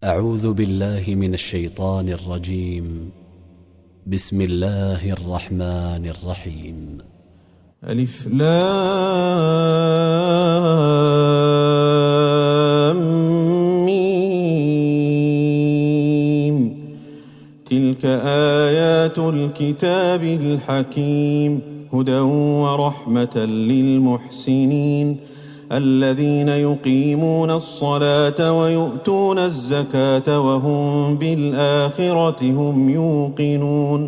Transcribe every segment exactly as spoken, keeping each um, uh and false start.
أعوذ بالله من الشيطان الرجيم. بسم الله الرحمن الرحيم. ألف لام ميم. تلك آيات الكتاب الحكيم، هدى ورحمة للمحسنين الذين يقيمون الصلاة ويؤتون الزكاة وهم بالآخرة هم يوقنون.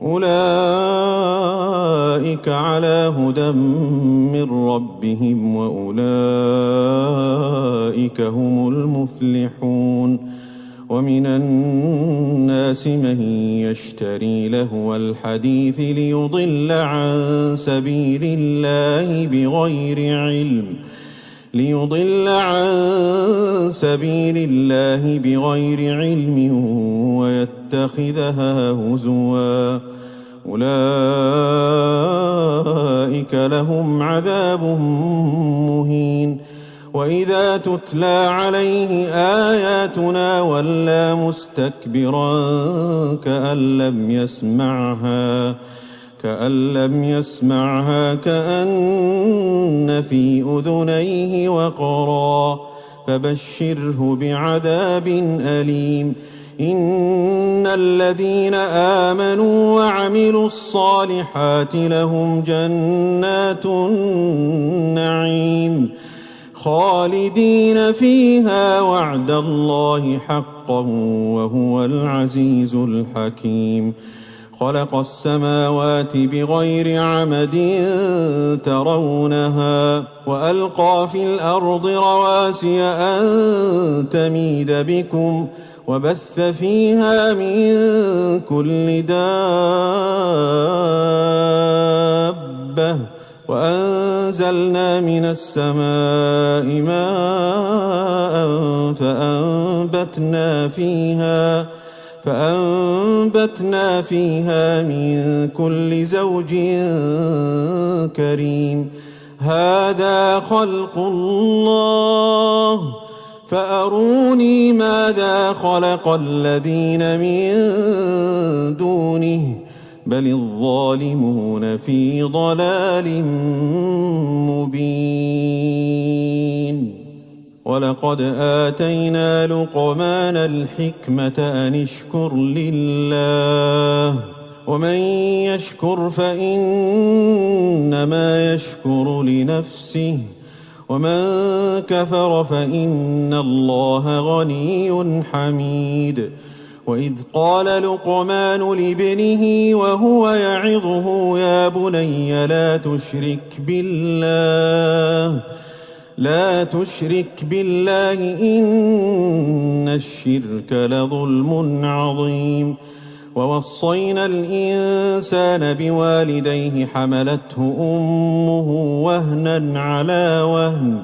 أولئك على هدى من ربهم وأولئك هم المفلحون. ومن الناس من يشتري لهو الحديث ليضل عن سبيل الله بغير علم ليضل عن سبيل الله بغير علم ويتخذها هزوا. أولئك لهم عذاب مهين. وإذا تتلى عليه آياتنا ولى مستكبرا كأن لم يسمعها كأن لم يسمعها كأن في أذنيه وقرا. فبشره بعذاب أليم. إن الذين آمنوا وعملوا الصالحات لهم جنات النعيم خالدين فيها وعد الله حقا وهو العزيز الحكيم. خلق السماوات بغير عمد ترونها وألقى في الأرض رواسي أن تميد بكم وبث فيها من كل دابة وأنزلنا من السماء ماء فأنبتنا فيها فأنبتنا فيها من كل زوج كريم. هذا خلق الله فأروني ماذا خلق الذين من دونه بل الظالمون في ضلال مبين. ولقد آتينا لقمان الحكمة أن اشكر لله ومن يشكر فإنما يشكر لنفسه ومن كفر فإن الله غني حميد. وإذ قال لقمان لابنه وهو يعظه يا بني لا تشرك بالله لا تشرك بالله إن الشرك لظلم عظيم. ووصينا الإنسان بوالديه حملته أمه وهنا على وهن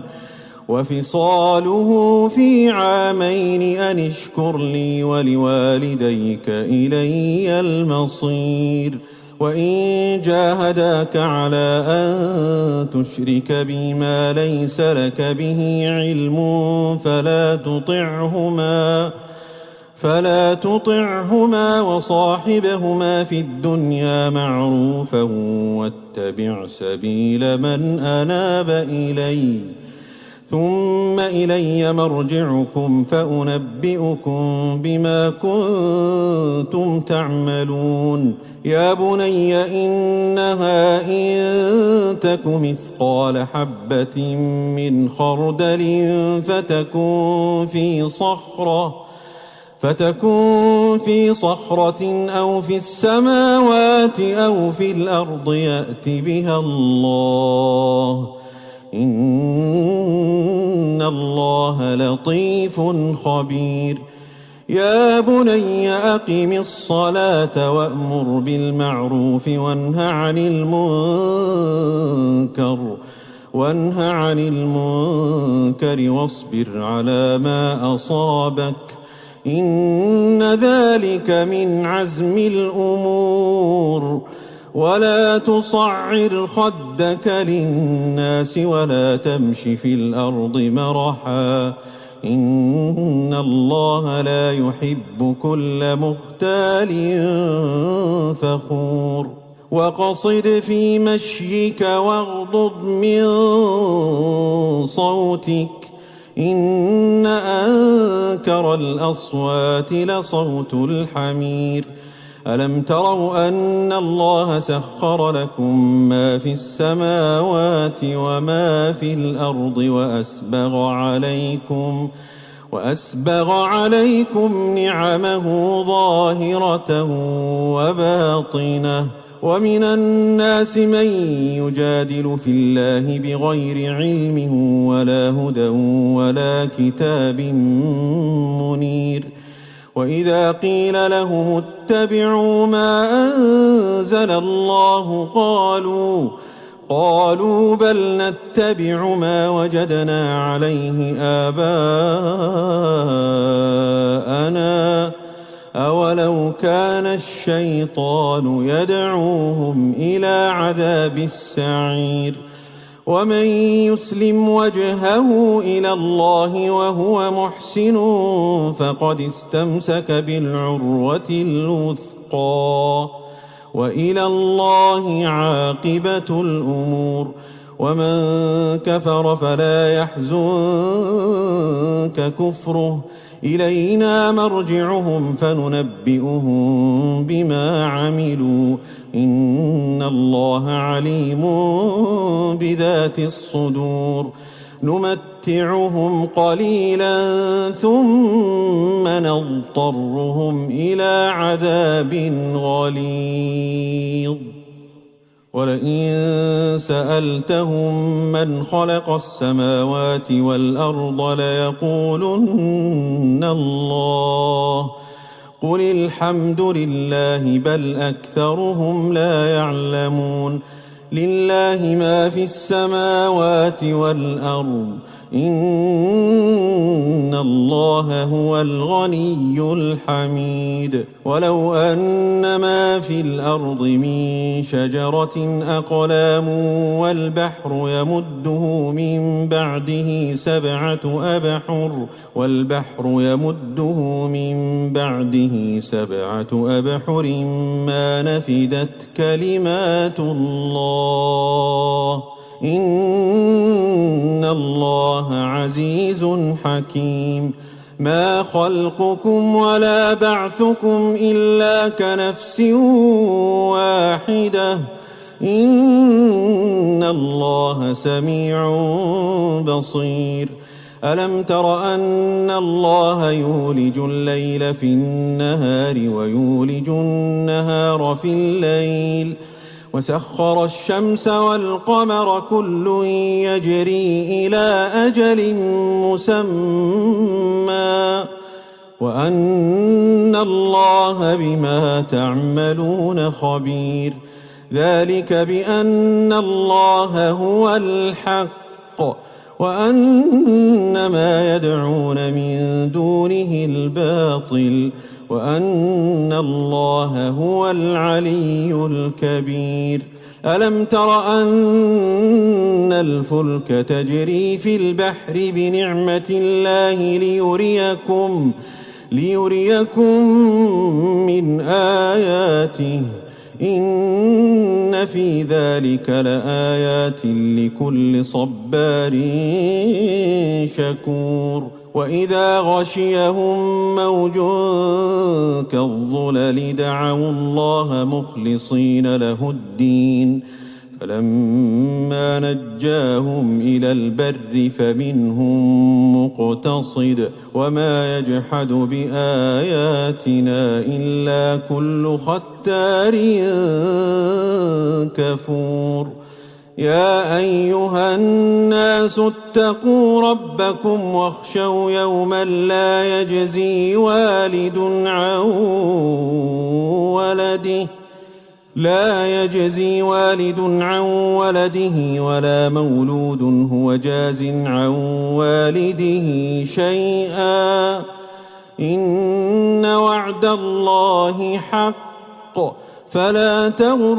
وفصاله في عامين أن اشكر لي ولوالديك إلي المصير. وإن جاهداك على أن تشرك بي ما ليس لك به علم فلا تطعهما فلا تطعهما وصاحبهما في الدنيا معروفا واتبع سبيل من أناب إلي ثم إلي مرجعكم فأنبئكم بما كنتم تعملون. يا بني إنها إن تك مثقال حبة من خردل فتكن في صخرة فتكن في صخرة أو في السماوات أو في الأرض يأت بها الله إن الله لطيف خبير. يا بني أقم الصلاة وأمر بالمعروف وانه عن المنكر وانه عن المنكر واصبر على ما أصابك إن ذلك من عزم الأمور. ولا تصعر خدك للناس ولا تمش في الأرض مرحا إن الله لا يحب كل مختال فخور وقصد في مشيك واغضض من صوتك إن أنكر الأصوات لصوت الحمير ألم تروا أن الله سخر لكم ما في السماوات وما في الأرض وأسبغ عليكم وأسبغ عليكم نعمه ظاهرة وباطنة ومن الناس من يجادل في الله بغير علم ولا هدى ولا كتاب منير وإذا قيل لهم اتبعوا ما أنزل الله قالوا قالوا بل نتبع ما وجدنا عليه آباءنا أولو كان الشيطان يدعوهم إلى عذاب السعير ومن يسلم وجهه إلى الله وهو محسن فقد استمسك بالعروة الوثقى وإلى الله عاقبة الأمور ومن كفر فلا يحزنك كفره إلينا مرجعهم فننبئهم بما عملوا إن الله عليم بذات الصدور نمتعهم قليلا ثم نضطرهم إلى عذاب غليظ ولئن سألتهم من خلق السماوات والأرض ليقولن الله قل الحمد لله بل أكثرهم لا يعلمون لله ما في السماوات والأرض إن الله هو الغني الحميد ولو أن ما في الأرض من شجرة أقلام والبحر يمده من بعده سبعة أبحر والبحر يمده من بعده سبعة أبحر ما نفدت كلمات الله إن الله عزيز حكيم ما خلقكم ولا بعثكم إلا كنفس واحدة إن الله سميع بصير ألم تر أن الله يولج الليل في النهار ويولج النهار في الليل وسخر الشمس والقمر كل يجري إلى أجل مسمى وأن الله بما تعملون خبير ذلك بأن الله هو الحق وأن ما يدعون من دونه الباطل وأن الله هو العلي الكبير ألم تر أن الفلك تجري في البحر بنعمة الله ليريكم ليريكم من آياته إن في ذلك لآيات لكل صبار شكور وإذا غشيهم موج كالظلل دعوا الله مخلصين له الدين فلما نجاهم إلى البر فمنهم مقتصد وما يجحد بآياتنا إلا كل ختار كفور يا أيها الناس اتقوا ربكم واخشوا يوما لا يجزي والد عن ولده لا يجزي والد عن ولده ولا مولود هو جاز عن والده شيئا إن وعد الله حق فلا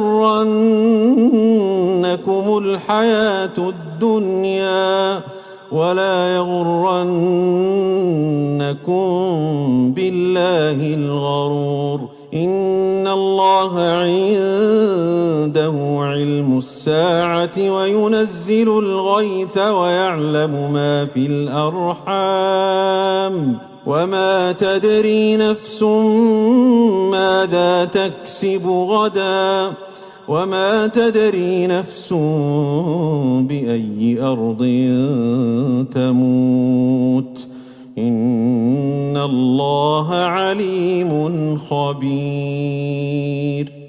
تغرنكم الحياة الدنيا ولا يغرنكم بالله الغرور إن الله عنده علم الساعة وينزل الغيث ويعلم ما في الأرحام وما تدري نفس ماذا تكسب غدا وما تدري نفس بأي أرض تموت إن الله عليم خبير